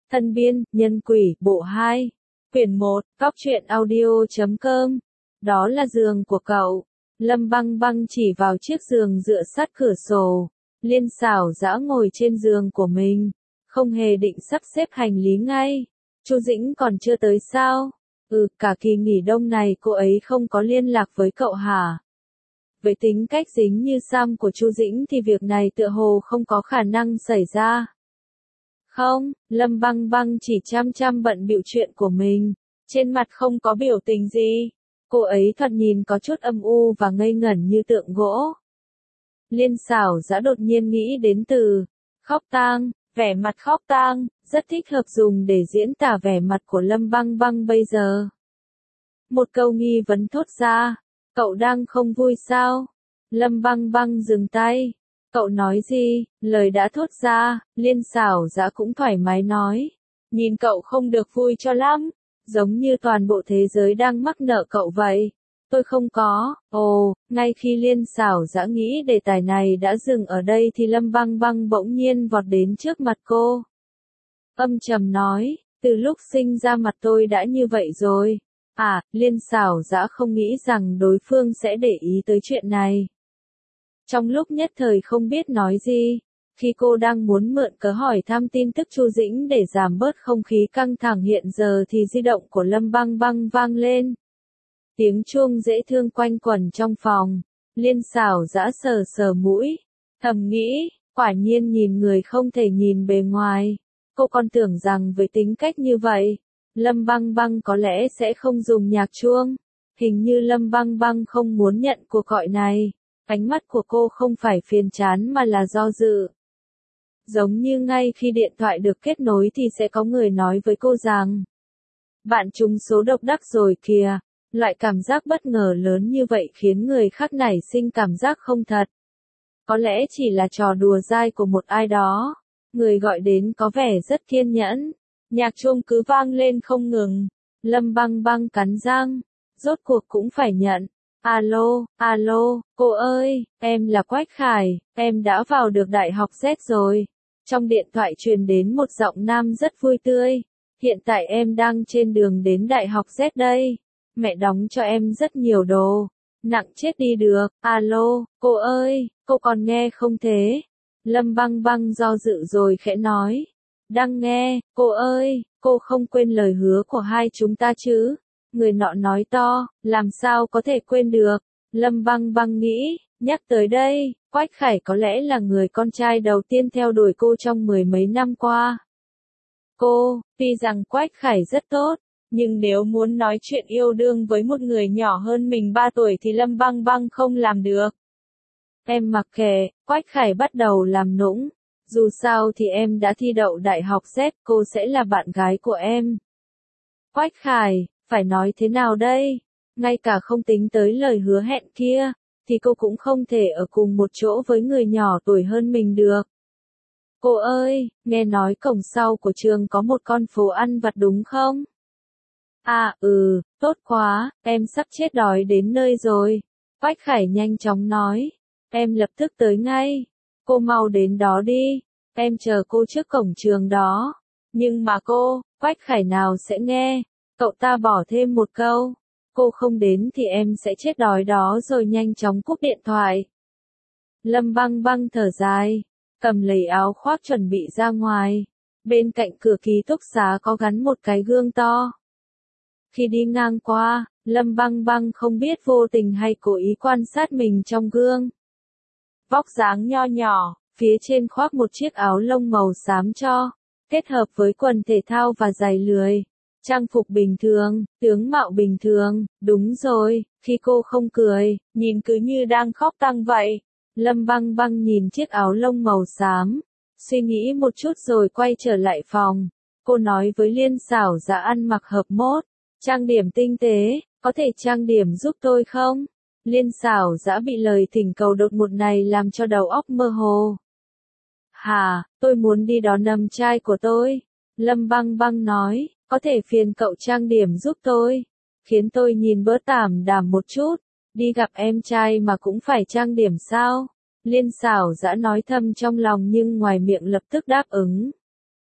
Thân biên, nhân quỷ, bộ 2. Quyển 1, Cóc truyện audio.com. Đó là giường của cậu. Lâm Băng Băng chỉ vào chiếc giường dựa sát cửa sổ. Liên xảo dã ngồi trên giường của mình. Không hề định sắp xếp hành lý ngay. Chu Dĩnh còn chưa tới sao? Cả kỳ nghỉ đông này cô ấy không có liên lạc với cậu hả? Với tính cách dính như Sam của Chu Dĩnh thì việc này tựa hồ không có khả năng xảy ra. Không, Lâm Băng Băng chỉ chăm bận bịu chuyện của mình, trên mặt không có biểu tình gì. Cô ấy thoạt nhìn có chút âm u và ngây ngẩn như tượng gỗ. Liên xảo dã đột nhiên nghĩ đến từ khóc tang, vẻ mặt khóc tang, rất thích hợp dùng để diễn tả vẻ mặt của Lâm Băng Băng bây giờ. Một câu nghi vấn thốt ra, cậu đang không vui sao? Lâm Băng Băng dừng tay. Cậu nói gì? Lời đã thốt ra, Liên xảo dã cũng thoải mái nói. Nhìn cậu không được vui cho lắm, giống như toàn bộ thế giới đang mắc nợ cậu vậy. Tôi không có. Ngay khi Liên xảo dã nghĩ đề tài này đã dừng ở đây thì Lâm Băng Băng bỗng nhiên vọt đến trước mặt cô. Âm trầm nói, từ lúc sinh ra mặt tôi đã như vậy rồi. Liên xảo dã không nghĩ rằng đối phương sẽ để ý tới chuyện này. Trong lúc nhất thời không biết nói gì, khi cô đang muốn mượn cớ hỏi thăm tin tức Chu Dĩnh để giảm bớt không khí căng thẳng hiện giờ thì di động của Lâm Băng Băng vang lên. Tiếng chuông dễ thương quanh quẩn trong phòng, Liên xảo dã sờ mũi, thầm nghĩ, quả nhiên nhìn người không thể nhìn bề ngoài. Cô còn tưởng rằng với tính cách như vậy, Lâm Băng Băng có lẽ sẽ không dùng nhạc chuông. Hình như Lâm Băng Băng không muốn nhận cuộc gọi này. Ánh mắt của cô không phải phiền chán mà là do dự. Giống như ngay khi điện thoại được kết nối thì sẽ có người nói với cô rằng bạn trúng số độc đắc rồi kìa. Loại cảm giác bất ngờ lớn như vậy khiến người khác nảy sinh cảm giác không thật. Có lẽ chỉ là trò đùa dai của một ai đó. Người gọi đến có vẻ rất kiên nhẫn. Nhạc chuông cứ vang lên không ngừng. Lâm Băng Băng cắn răng. Rốt cuộc cũng phải nhận. Alo, cô ơi, em là Quách Khải, em đã vào được Đại học Z rồi. Trong điện thoại truyền đến một giọng nam rất vui tươi. Hiện tại em đang trên đường đến Đại học Z đây. Mẹ đóng cho em rất nhiều đồ. Nặng chết đi được. Alo, cô ơi, cô còn nghe không thế? Lâm Băng Băng do dự rồi khẽ nói. Đang nghe, cô ơi, cô không quên lời hứa của hai chúng ta chứ? Người nọ nói to, làm sao có thể quên được. Lâm Băng Băng nghĩ, nhắc tới đây, Quách Khải có lẽ là người con trai đầu tiên theo đuổi cô trong mười mấy năm qua. Tuy rằng Quách Khải rất tốt, nhưng nếu muốn nói chuyện yêu đương với một người nhỏ hơn mình 3 tuổi thì Lâm Băng Băng không làm được. Em mặc kệ, Quách Khải bắt đầu làm nũng. Dù sao thì em đã thi đậu Đại học Z, cô sẽ là bạn gái của em. Quách Khải, phải nói thế nào đây? Ngay cả không tính tới lời hứa hẹn kia, thì cô cũng không thể ở cùng một chỗ với người nhỏ tuổi hơn mình được. Cô ơi, nghe nói cổng sau của trường có một con phố ăn vặt đúng không? Tốt quá, em sắp chết đói đến nơi rồi. Quách Khải nhanh chóng nói, em lập tức tới ngay. Cô mau đến đó đi, em chờ cô trước cổng trường đó. Nhưng mà Quách Khải nào sẽ nghe? Cậu ta bỏ thêm một câu, cô không đến thì em sẽ chết đói đó rồi nhanh chóng cúp điện thoại. Lâm Băng Băng thở dài, cầm lấy áo khoác chuẩn bị ra ngoài. Bên cạnh cửa ký túc xá có gắn một cái gương to. Khi đi ngang qua, Lâm Băng Băng không biết vô tình hay cố ý quan sát mình trong gương. Vóc dáng nho nhỏ, phía trên khoác một chiếc áo lông màu xám cho, kết hợp với quần thể thao và giày lười. Trang phục bình thường, tướng mạo bình thường, đúng rồi, khi cô không cười, nhìn cứ như đang khóc tang vậy. Lâm Băng Băng nhìn chiếc áo lông màu xám, suy nghĩ một chút rồi quay trở lại phòng. Cô nói với Liên xảo dã ăn mặc hợp mốt, trang điểm tinh tế, có thể trang điểm giúp tôi không? Liên xảo dã bị lời thỉnh cầu đột ngột này làm cho đầu óc mơ hồ. Tôi muốn đi đón em trai của tôi. Lâm Băng Băng nói. Có thể phiền cậu trang điểm giúp tôi, khiến tôi nhìn bớt tảm đảm một chút, đi gặp em trai mà cũng phải trang điểm sao? Liên xảo dã nói thầm trong lòng nhưng ngoài miệng lập tức đáp ứng.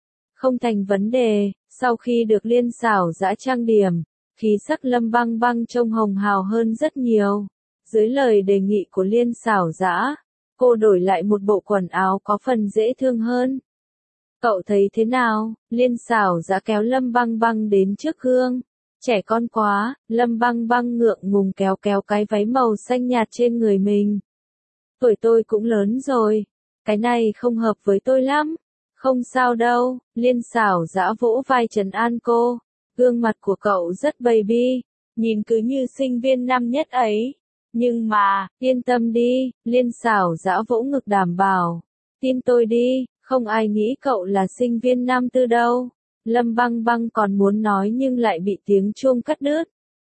Không thành vấn đề, sau khi được Liên xảo dã trang điểm, khí sắc Lâm Băng Băng trông hồng hào hơn rất nhiều. Dưới lời đề nghị của Liên xảo dã, cô đổi lại một bộ quần áo có phần dễ thương hơn. Cậu thấy thế nào? Liên xảo dã kéo Lâm Băng Băng đến trước gương. Trẻ con quá, Lâm Băng Băng ngượng ngùng kéo kéo cái váy màu xanh nhạt trên người mình. Tuổi tôi cũng lớn rồi, cái này không hợp với tôi lắm. Không sao đâu, Liên xảo dã vỗ vai trấn an cô. Gương mặt của cậu rất baby, nhìn cứ như sinh viên năm nhất ấy. Nhưng mà, yên tâm đi, Liên xảo dã vỗ ngực đảm bảo. Tin tôi đi, không ai nghĩ cậu là sinh viên năm tư đâu. Lâm Băng Băng còn muốn nói nhưng lại bị tiếng chuông cắt đứt.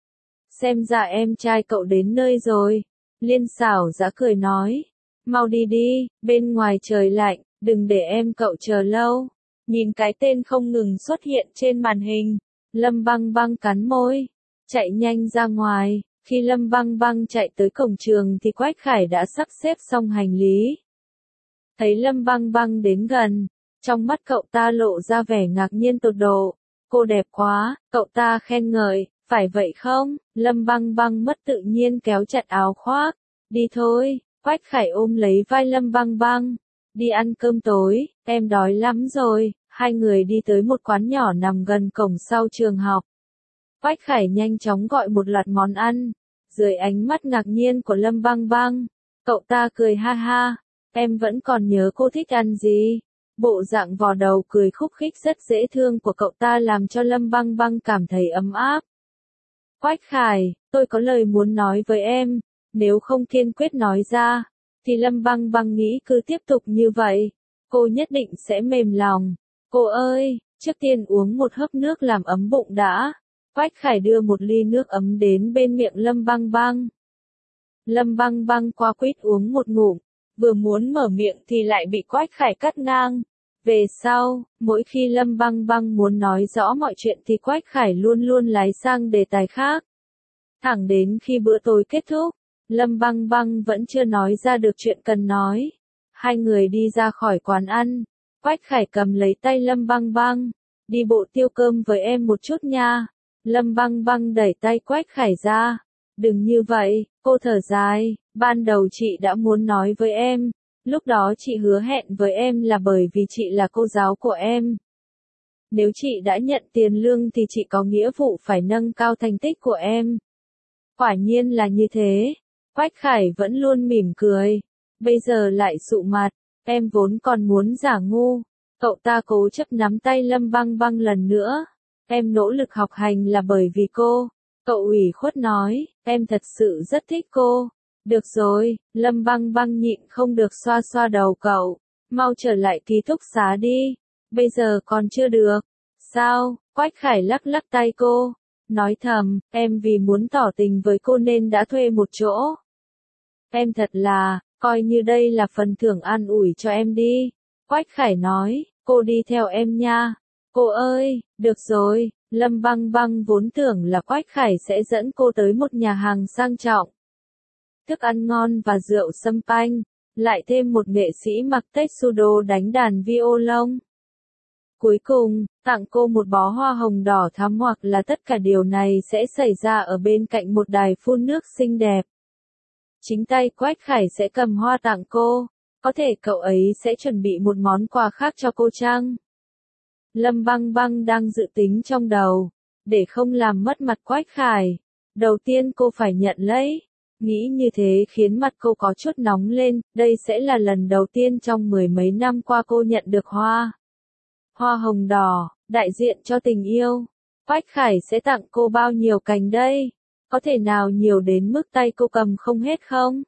Xem ra em trai cậu đến nơi rồi. Liên xảo dã cười nói. Mau đi đi, bên ngoài trời lạnh, đừng để em cậu chờ lâu. Nhìn cái tên không ngừng xuất hiện trên màn hình. Lâm Băng Băng cắn môi, chạy nhanh ra ngoài. Khi Lâm Băng Băng chạy tới cổng trường thì Quách Khải đã sắp xếp xong hành lý. Thấy Lâm Băng Băng đến gần, trong mắt cậu ta lộ ra vẻ ngạc nhiên tột độ. Cô đẹp quá, cậu ta khen ngợi, phải vậy không? Lâm Băng Băng mất tự nhiên kéo chặt áo khoác. Đi thôi, Quách Khải ôm lấy vai Lâm Băng Băng. Đi ăn cơm tối, em đói lắm rồi. Hai người đi tới một quán nhỏ nằm gần cổng sau trường học. Quách Khải nhanh chóng gọi một loạt món ăn. Dưới ánh mắt ngạc nhiên của Lâm Băng Băng, cậu ta cười ha ha. Em vẫn còn nhớ cô thích ăn gì? Bộ dạng vò đầu cười khúc khích rất dễ thương của cậu ta làm cho Lâm Băng Băng cảm thấy ấm áp. Quách Khải, tôi có lời muốn nói với em. Nếu không kiên quyết nói ra, thì Lâm Băng Băng nghĩ cứ tiếp tục như vậy, cô nhất định sẽ mềm lòng. Cô ơi, trước tiên uống một hớp nước làm ấm bụng đã. Quách Khải đưa một ly nước ấm đến bên miệng Lâm Băng Băng. Lâm Băng Băng qua quýt uống một ngụm, vừa muốn mở miệng thì lại bị Quách Khải cắt ngang. Về sau, mỗi khi Lâm Băng Băng muốn nói rõ mọi chuyện thì Quách Khải luôn luôn lái sang đề tài khác. Thẳng đến khi bữa tối kết thúc, Lâm Băng Băng vẫn chưa nói ra được chuyện cần nói. Hai người đi ra khỏi quán ăn, Quách Khải cầm lấy tay Lâm Băng Băng. Đi bộ tiêu cơm với em một chút nha. Lâm Băng Băng đẩy tay Quách Khải ra. Đừng như vậy, cô thở dài, ban đầu chị đã muốn nói với em. Lúc đó chị hứa hẹn với em là bởi vì chị là cô giáo của em. Nếu chị đã nhận tiền lương thì chị có nghĩa vụ phải nâng cao thành tích của em. Quả nhiên là như thế. Quách Khải vẫn luôn mỉm cười. Bây giờ lại sụ mặt, em vốn còn muốn giả ngu. Cậu ta cố chấp nắm tay Lâm Băng Băng lần nữa. Em nỗ lực học hành là bởi vì cô. Cậu ủy khuất nói, em thật sự rất thích cô. Được rồi, Lâm Băng Băng nhịn không được xoa xoa đầu cậu. Mau trở lại ký túc xá đi. Bây giờ còn chưa được. Sao? Quách Khải lắc lắc tay cô. Nói thầm, em vì muốn tỏ tình với cô nên đã thuê một chỗ. Em thật là, coi như đây là phần thưởng an ủi cho em đi. Quách Khải nói, cô đi theo em nha. Cô ơi, được rồi, Lâm Băng Băng vốn tưởng là Quách Khải sẽ dẫn cô tới một nhà hàng sang trọng. Thức ăn ngon và rượu sâm panh, lại thêm một nghệ sĩ mặc tuxedo đánh đàn violon. Cuối cùng, tặng cô một bó hoa hồng đỏ thắm hoặc là tất cả điều này sẽ xảy ra ở bên cạnh một đài phun nước xinh đẹp. Chính tay Quách Khải sẽ cầm hoa tặng cô, có thể cậu ấy sẽ chuẩn bị một món quà khác cho cô chăng? Lâm Băng Băng đang dự tính trong đầu, để không làm mất mặt Quách Khải. Đầu tiên cô phải nhận lấy. Nghĩ như thế khiến mặt cô có chút nóng lên, đây sẽ là lần đầu tiên trong mười mấy năm qua cô nhận được hoa. Hoa hồng đỏ, đại diện cho tình yêu. Quách Khải sẽ tặng cô bao nhiêu cành đây? Có thể nào nhiều đến mức tay cô cầm không hết không?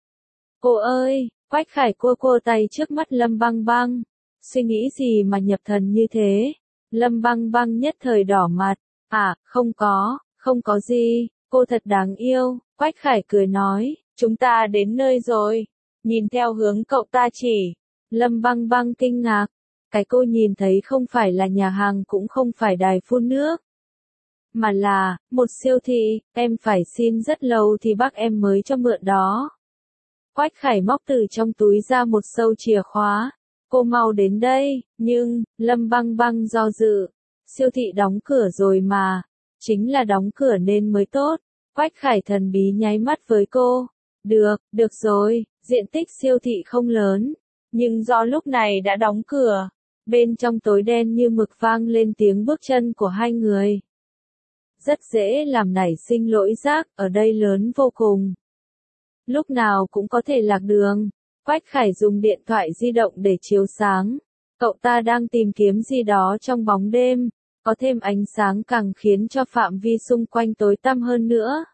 Cô ơi, Quách Khải cua cua tay trước mắt Lâm Băng Băng. Suy nghĩ gì mà nhập thần như thế? Lâm Băng Băng nhất thời đỏ mặt. À, không có gì, cô thật đáng yêu. Quách Khải cười nói, chúng ta đến nơi rồi. Nhìn theo hướng cậu ta chỉ. Lâm Băng Băng kinh ngạc. Cái cô nhìn thấy không phải là nhà hàng cũng không phải đài phun nước. Mà là, một siêu thị, em phải xin rất lâu thì bác em mới cho mượn đó. Quách Khải móc từ trong túi ra một sâu chìa khóa. cô mau đến đây, nhưng, Lâm Băng Băng do dự. Siêu thị đóng cửa rồi mà. Chính là đóng cửa nên mới tốt. Quách Khải thần bí nháy mắt với cô. Được rồi, diện tích siêu thị không lớn. Nhưng do lúc này đã đóng cửa. Bên trong tối đen như mực vang lên tiếng bước chân của hai người. Rất dễ làm nảy sinh lỗi giác, ở đây lớn vô cùng. Lúc nào cũng có thể lạc đường. Quách Khải dùng điện thoại di động để chiếu sáng. Cậu ta đang tìm kiếm gì đó trong bóng đêm. Có thêm ánh sáng càng khiến cho phạm vi xung quanh tối tăm hơn nữa.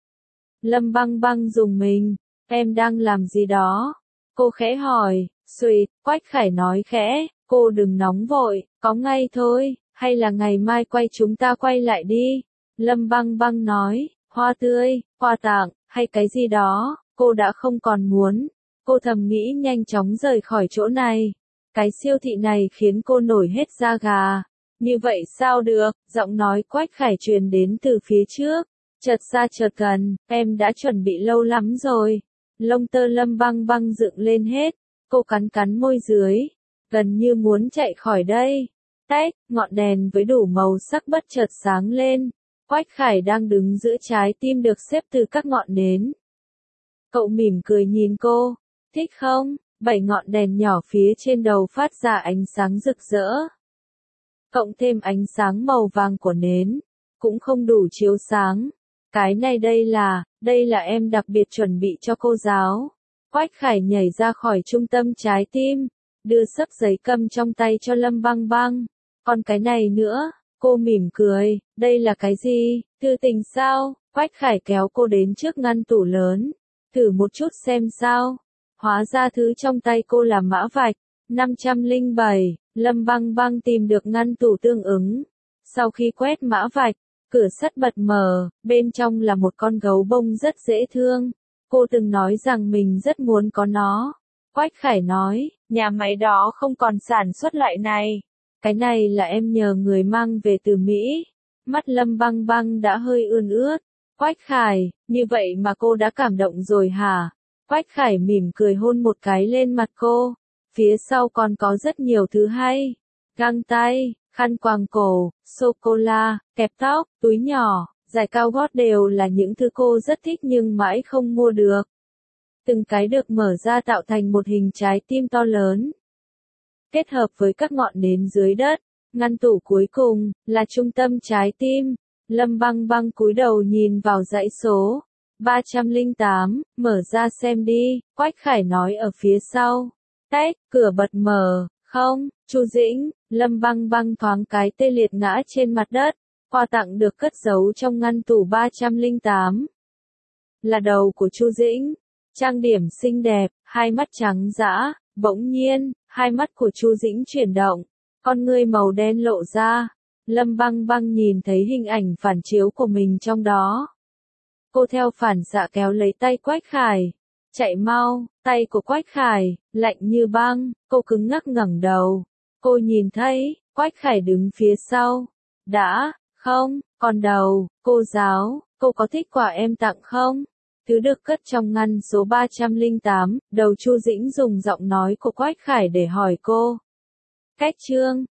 Lâm Băng Băng rùng mình. Em đang làm gì đó? Cô khẽ hỏi. Xuyệt, Quách Khải nói khẽ. Cô đừng nóng vội, có ngay thôi, hay là ngày mai chúng ta quay lại đi. Lâm Băng Băng nói, hoa tươi, quà tặng, hay cái gì đó, cô đã không còn muốn. Cô thầm nghĩ nhanh chóng rời khỏi chỗ này. Cái siêu thị này khiến cô nổi hết da gà. Như vậy sao được, giọng nói Quách Khải truyền đến từ phía trước. Chợt xa chợt gần, em đã chuẩn bị lâu lắm rồi. Lông tơ Lâm Băng Băng dựng lên hết. Cô cắn môi dưới. Gần như muốn chạy khỏi đây. Tách, ngọn đèn với đủ màu sắc bất chợt sáng lên. Quách Khải đang đứng giữa trái tim được xếp từ các ngọn nến. Cậu mỉm cười nhìn cô. Thích không? 7 ngọn đèn nhỏ phía trên đầu phát ra ánh sáng rực rỡ. Cộng thêm ánh sáng màu vàng của nến. Cũng không đủ chiếu sáng. Cái này đây là em đặc biệt chuẩn bị cho cô giáo. Quách Khải nhảy ra khỏi trung tâm trái tim. Đưa sấp giấy câm trong tay cho Lâm Băng Băng. Còn cái này nữa, cô mỉm cười, đây là cái gì, thư tình sao? Quách Khải kéo cô đến trước ngăn tủ lớn. Thử một chút xem sao. Hóa ra thứ trong tay cô là mã vạch. 507, Lâm Băng Băng tìm được ngăn tủ tương ứng. Sau khi quét mã vạch, cửa sắt bật mở, bên trong là một con gấu bông rất dễ thương. Cô từng nói rằng mình rất muốn có nó. Quách Khải nói, nhà máy đó không còn sản xuất loại này. Cái này là em nhờ người mang về từ Mỹ. Mắt Lâm Băng Băng đã hơi ươn ướt. Quách Khải, như vậy mà cô đã cảm động rồi hả? Quách Khải mỉm cười hôn một cái lên mặt cô. Phía sau còn có rất nhiều thứ hay. Găng tay, khăn quàng cổ, sô-cô-la, kẹp tóc, túi nhỏ, giày cao gót đều là những thứ cô rất thích nhưng mãi không mua được. Từng cái được mở ra tạo thành một hình trái tim to lớn. Kết hợp với các ngọn nến dưới đất, ngăn tủ cuối cùng, là trung tâm trái tim. Lâm Băng Băng cúi đầu nhìn vào dãy số 308, mở ra xem đi, Quách Khải nói ở phía sau. Tách, cửa bật mở, không, Chu Dĩnh, Lâm Băng Băng thoáng cái tê liệt ngã trên mặt đất. Quà tặng được cất giấu trong ngăn tủ 308. Là đầu của Chu Dĩnh. Trang điểm xinh đẹp, hai mắt trắng dã, bỗng nhiên, hai mắt của Chu Dĩnh chuyển động, con ngươi màu đen lộ ra. Lâm Băng Băng nhìn thấy hình ảnh phản chiếu của mình trong đó. Cô theo phản xạ kéo lấy tay Quách Khải. Chạy mau, tay của Quách Khải, lạnh như băng, cô cứng ngắc ngẩng đầu. Cô nhìn thấy, Quách Khải đứng phía sau. Không, còn đầu, cô giáo, cô có thích quà em tặng không? Thứ được cất trong ngăn số 308, đầu Chu Dĩnh dùng giọng nói của Quách Khải để hỏi cô. Cách chương